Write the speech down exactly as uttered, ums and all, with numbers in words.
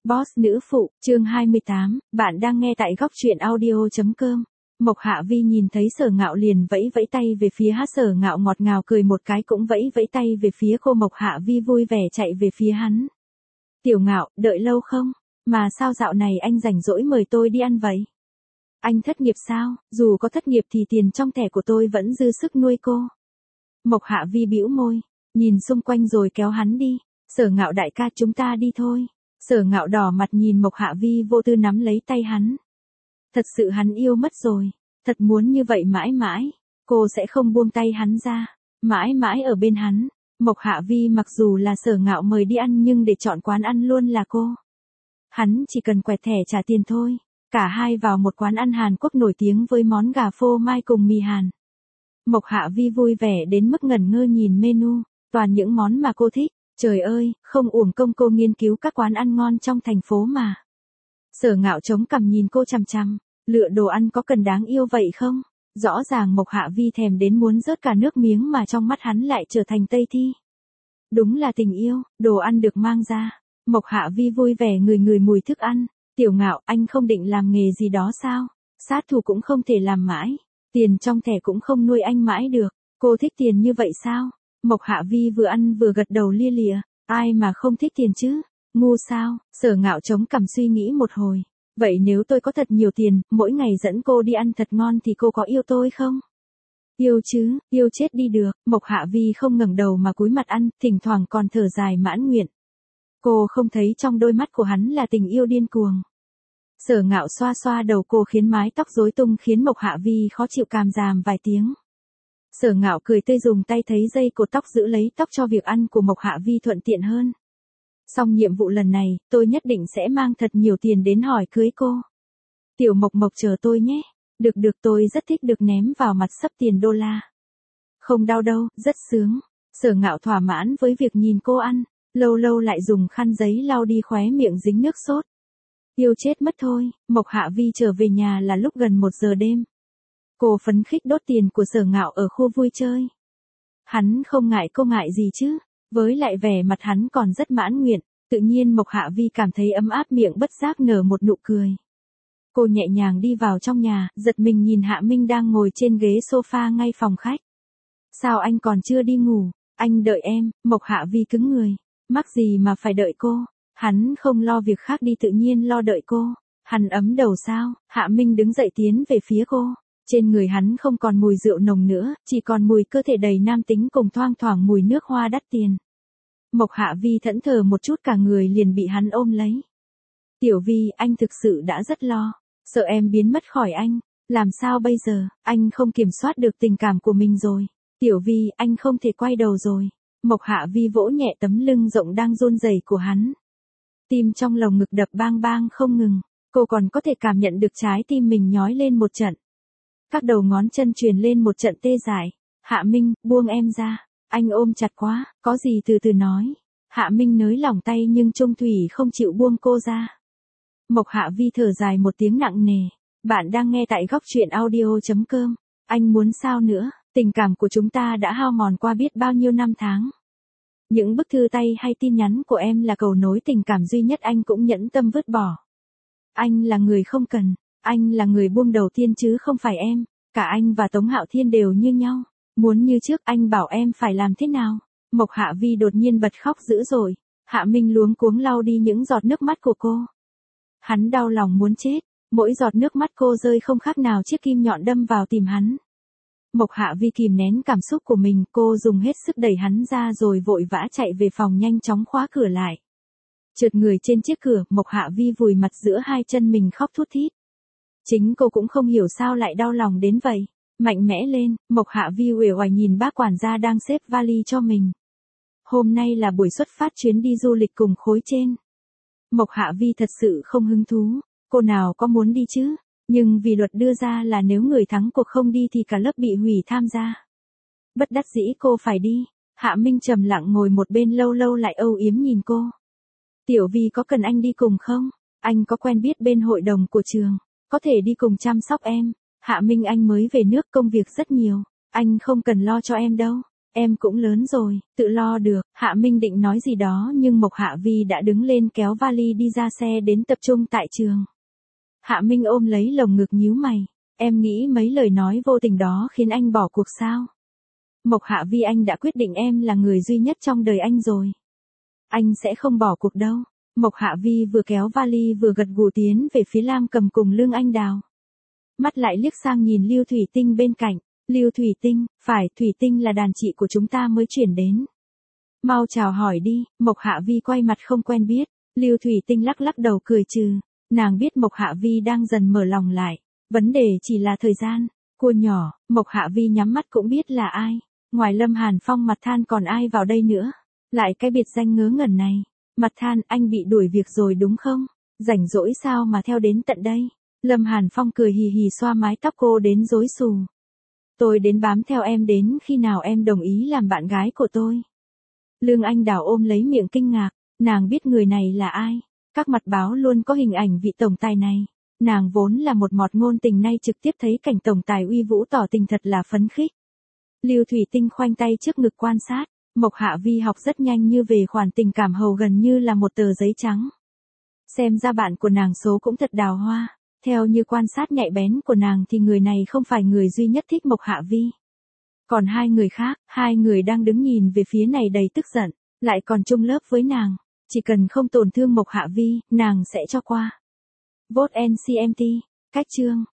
Boss nữ phụ, chương hai mươi tám, bạn đang nghe tại góc truyện audio chấm com. Mộc Hạ Vi nhìn thấy Sở Ngạo liền vẫy vẫy tay về phía hắn. Sở Ngạo ngọt ngào cười một cái cũng vẫy vẫy tay về phía cô. Mộc Hạ Vi vui vẻ chạy về phía hắn. Tiểu Ngạo, đợi lâu không? Mà sao dạo này anh rảnh rỗi mời tôi đi ăn vậy? Anh thất nghiệp sao? Dù có thất nghiệp thì tiền trong thẻ của tôi vẫn dư sức nuôi cô. Mộc Hạ Vi bĩu môi, nhìn xung quanh rồi kéo hắn đi. Sở Ngạo đại ca, chúng ta đi thôi. Sở Ngạo đỏ mặt nhìn Mộc Hạ Vi vô tư nắm lấy tay hắn. Thật sự hắn yêu mất rồi, thật muốn như vậy mãi mãi, cô sẽ không buông tay hắn ra, mãi mãi ở bên hắn. Mộc Hạ Vi mặc dù là Sở Ngạo mời đi ăn nhưng để chọn quán ăn luôn là cô. Hắn chỉ cần quẹt thẻ trả tiền thôi. Cả hai vào một quán ăn Hàn Quốc nổi tiếng với món gà phô mai cùng mì Hàn. Mộc Hạ Vi vui vẻ đến mức ngẩn ngơ nhìn menu, toàn những món mà cô thích. Trời ơi, không uổng công cô nghiên cứu các quán ăn ngon trong thành phố mà. Sở Ngạo chống cằm nhìn cô chằm chằm, lựa đồ ăn có cần đáng yêu vậy không? Rõ ràng Mộc Hạ Vi thèm đến muốn rớt cả nước miếng mà trong mắt hắn lại trở thành Tây Thi. Đúng là tình yêu, đồ ăn được mang ra. Mộc Hạ Vi vui vẻ ngửi ngửi mùi thức ăn. Tiểu Ngạo, anh không định làm nghề gì đó sao? Sát thủ cũng không thể làm mãi, tiền trong thẻ cũng không nuôi anh mãi được. Cô thích tiền như vậy sao? Mộc Hạ Vi vừa ăn vừa gật đầu lia lịa, ai mà không thích tiền chứ, ngu sao? Sở Ngạo chống cằm suy nghĩ một hồi, vậy nếu tôi có thật nhiều tiền, mỗi ngày dẫn cô đi ăn thật ngon thì cô có yêu tôi không? Yêu chứ, yêu chết đi được. Mộc Hạ Vi không ngẩng đầu mà cúi mặt ăn, thỉnh thoảng còn thở dài mãn nguyện. Cô không thấy trong đôi mắt của hắn là tình yêu điên cuồng. Sở Ngạo xoa xoa đầu cô khiến mái tóc rối tung khiến Mộc Hạ Vi khó chịu càm ràm vài tiếng. Sở Ngạo cười tươi dùng tay thấy dây cột tóc giữ lấy tóc cho việc ăn của Mộc Hạ Vi thuận tiện hơn. Xong nhiệm vụ lần này, tôi nhất định sẽ mang thật nhiều tiền đến hỏi cưới cô. Tiểu Mộc Mộc chờ tôi nhé. Được được, tôi rất thích được ném vào mặt sấp tiền đô la. Không đau đâu, rất sướng. Sở Ngạo thỏa mãn với việc nhìn cô ăn, lâu lâu lại dùng khăn giấy lau đi khóe miệng dính nước sốt. Yêu chết mất thôi. Mộc Hạ Vi trở về nhà là lúc gần một giờ đêm. Cô phấn khích đốt tiền của Sở Ngạo ở khu vui chơi. Hắn không ngại cô ngại gì chứ, với lại vẻ mặt hắn còn rất mãn nguyện, tự nhiên Mộc Hạ Vi cảm thấy ấm áp miệng bất giác nở một nụ cười. Cô nhẹ nhàng đi vào trong nhà, giật mình nhìn Hạ Minh đang ngồi trên ghế sofa ngay phòng khách. Sao anh còn chưa đi ngủ? Anh đợi em. Mộc Hạ Vi cứng người, mắc gì mà phải đợi cô? Hắn không lo việc khác đi tự nhiên lo đợi cô. Hắn ấm đầu sao? Hạ Minh đứng dậy tiến về phía cô. Trên người hắn không còn mùi rượu nồng nữa, chỉ còn mùi cơ thể đầy nam tính cùng thoang thoảng mùi nước hoa đắt tiền. Mộc Hạ Vi thẫn thờ một chút cả người liền bị hắn ôm lấy. Tiểu Vi, anh thực sự đã rất lo, sợ em biến mất khỏi anh. Làm sao bây giờ, anh không kiểm soát được tình cảm của mình rồi. Tiểu Vi, anh không thể quay đầu rồi. Mộc Hạ Vi vỗ nhẹ tấm lưng rộng đang run rẩy của hắn. Tim trong lồng ngực đập bang bang không ngừng, cô còn có thể cảm nhận được trái tim mình nhói lên một trận. Các đầu ngón chân truyền lên một trận tê dại. Hạ Minh, buông em ra. Anh ôm chặt quá, có gì từ từ nói. Hạ Minh nới lỏng tay nhưng trung thủy không chịu buông cô ra. Mộc Hạ Vi thở dài một tiếng nặng nề. Bạn đang nghe tại góc truyện audio chấm com. Anh muốn sao nữa, tình cảm của chúng ta đã hao mòn qua biết bao nhiêu năm tháng. Những bức thư tay hay tin nhắn của em là cầu nối tình cảm duy nhất anh cũng nhẫn tâm vứt bỏ. Anh là người không cần. Anh là người buông đầu tiên chứ không phải em, cả anh và Tống Hạo Thiên đều như nhau. Muốn như trước anh bảo em phải làm thế nào? Mộc Hạ Vi đột nhiên bật khóc dữ dội. Hạ Minh luống cuống lau đi những giọt nước mắt của cô. Hắn đau lòng muốn chết, mỗi giọt nước mắt cô rơi không khác nào chiếc kim nhọn đâm vào tim hắn. Mộc Hạ Vi kìm nén cảm xúc của mình, cô dùng hết sức đẩy hắn ra rồi vội vã chạy về phòng nhanh chóng khóa cửa lại. Trượt người trên chiếc cửa, Mộc Hạ Vi vùi mặt giữa hai chân mình khóc thút thít. Chính cô cũng không hiểu sao lại đau lòng đến vậy. Mạnh mẽ lên, Mộc Hạ Vi uể oải nhìn bác quản gia đang xếp vali cho mình. Hôm nay là buổi xuất phát chuyến đi du lịch cùng khối trên. Mộc Hạ Vi thật sự không hứng thú, cô nào có muốn đi chứ, nhưng vì luật đưa ra là nếu người thắng cuộc không đi thì cả lớp bị hủy tham gia. Bất đắc dĩ cô phải đi. Hạ Minh trầm lặng ngồi một bên lâu lâu lại âu yếm nhìn cô. Tiểu Vi có cần anh đi cùng không? Anh có quen biết bên hội đồng của trường, có thể đi cùng chăm sóc em. Hạ Minh, anh mới về nước công việc rất nhiều, anh không cần lo cho em đâu. Em cũng lớn rồi, tự lo được. Hạ Minh định nói gì đó nhưng Mộc Hạ Vi đã đứng lên kéo vali đi ra xe đến tập trung tại trường. Hạ Minh ôm lấy lồng ngực nhíu mày. Em nghĩ mấy lời nói vô tình đó khiến anh bỏ cuộc sao? Mộc Hạ Vi, anh đã quyết định em là người duy nhất trong đời anh rồi. Anh sẽ không bỏ cuộc đâu. Mộc Hạ Vi vừa kéo vali vừa gật gù tiến về phía Lam Cầm cùng Lương Anh Đào. Mắt lại liếc sang nhìn Lưu Thủy Tinh bên cạnh. Lưu Thủy Tinh, phải, Thủy Tinh là đàn chị của chúng ta mới chuyển đến. Mau chào hỏi đi. Mộc Hạ Vi quay mặt không quen biết. Lưu Thủy Tinh lắc lắc đầu cười trừ. Nàng biết Mộc Hạ Vi đang dần mở lòng lại. Vấn đề chỉ là thời gian. Cô nhỏ, Mộc Hạ Vi nhắm mắt cũng biết là ai. Ngoài Lâm Hàn Phong Mặt Than còn ai vào đây nữa. Lại cái biệt danh ngớ ngẩn này. Mặt Than, anh bị đuổi việc rồi đúng không? Rảnh rỗi sao mà theo đến tận đây? Lâm Hàn Phong cười hì hì xoa mái tóc cô đến rối xù. Tôi đến bám theo em đến khi nào em đồng ý làm bạn gái của tôi. Lương Anh Đào ôm lấy miệng kinh ngạc. Nàng biết người này là ai. Các mặt báo luôn có hình ảnh vị tổng tài này. Nàng vốn là một mọt ngôn tình, nay trực tiếp thấy cảnh tổng tài uy vũ tỏ tình thật là phấn khích. Lưu Thủy Tinh khoanh tay trước ngực quan sát. Mộc Hạ Vi học rất nhanh như về khoản tình cảm hầu gần như là một tờ giấy trắng. Xem ra bạn của nàng số cũng thật đào hoa. Theo như quan sát nhạy bén của nàng thì người này không phải người duy nhất thích Mộc Hạ Vi. Còn hai người khác, hai người đang đứng nhìn về phía này đầy tức giận, lại còn chung lớp với nàng. Chỉ cần không tổn thương Mộc Hạ Vi, nàng sẽ cho qua. Vote en xê em tê, cách chương.